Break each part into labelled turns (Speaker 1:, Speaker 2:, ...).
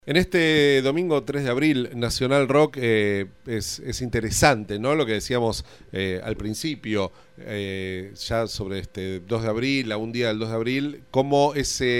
Speaker 1: En este domingo 3 de abril, Nacional Rock es interesante, ¿no? Lo que decíamos al principio, ya sobre este 2 de abril, a un día del 2 de abril, cómo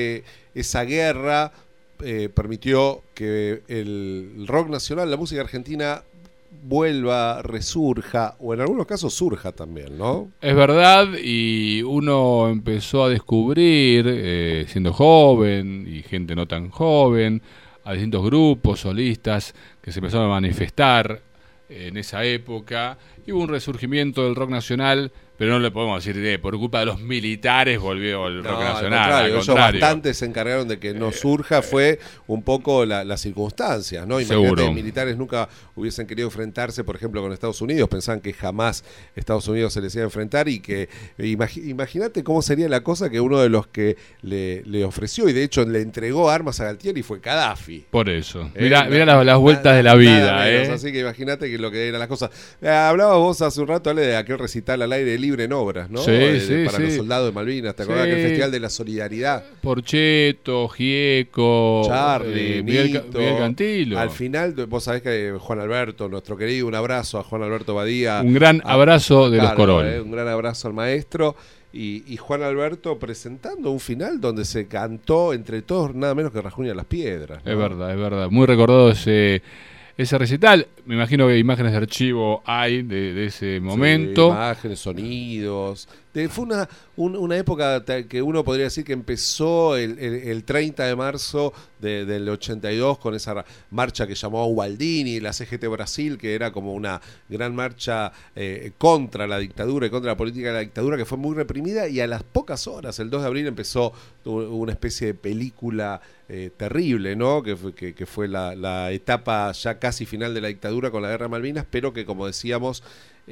Speaker 1: esa guerra permitió que el rock nacional, la música argentina, vuelva, resurja, o en algunos casos surja también, ¿no?
Speaker 2: Es verdad, y uno empezó a descubrir, siendo joven y gente no tan joven, a distintos grupos, solistas, que se empezaron a manifestar en esa época, y hubo un resurgimiento del rock nacional, pero no le podemos decir por culpa de los militares volvió el rock nacional.
Speaker 1: Al contrario. Ellos bastante se encargaron de que no surja, fue un poco las circunstancias, ¿no? Imagínate, los militares nunca hubiesen querido enfrentarse, por ejemplo, con Estados Unidos, pensaban que jamás Estados Unidos se les iba a enfrentar, y que imagínate cómo sería la cosa que uno de los que le ofreció, y de hecho le entregó armas a Galtieri, fue Gaddafi.
Speaker 2: Por eso, mirá las vueltas de la vida.
Speaker 1: Así que imagínate que lo que eran las cosas. Hablabas vos hace un rato, Ale, de aquel recital al aire libre en obras, ¿no? Para los soldados de Malvinas, ¿te acordás? Que el Festival de la Solidaridad.
Speaker 2: Porcheto, Gieco,
Speaker 1: Charlie,
Speaker 2: Miguel Cantilo.
Speaker 1: Al final, vos sabés que Juan Alberto, nuestro querido, un abrazo a Juan Alberto Badía.
Speaker 2: Un gran abrazo de los Corol.
Speaker 1: Un gran abrazo al maestro. Y Juan Alberto presentando un final donde se cantó entre todos nada menos que Rajuña las Piedras, ¿no?
Speaker 2: Es verdad. Muy recordado ese recital. Me imagino que imágenes de archivo hay de ese momento.
Speaker 1: Sí, imágenes, sonidos. Fue una época que uno podría decir que empezó el 30 de marzo del 82 con esa marcha que llamó Ubaldini, la CGT Brasil, que era como una gran marcha contra la dictadura y contra la política de la dictadura, que fue muy reprimida, y a las pocas horas, el 2 de abril, empezó una especie de película terrible, ¿no? Que fue la etapa ya casi final de la dictadura con la guerra de Malvinas, pero que, como decíamos,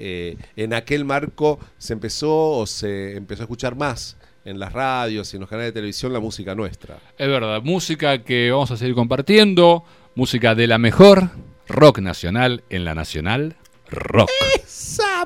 Speaker 1: en aquel marco se empezó a escuchar más en las radios y en los canales de televisión la música nuestra. Es
Speaker 2: verdad, música que vamos a seguir compartiendo, música de la mejor, rock nacional en la Nacional Rock.
Speaker 1: ¡Esa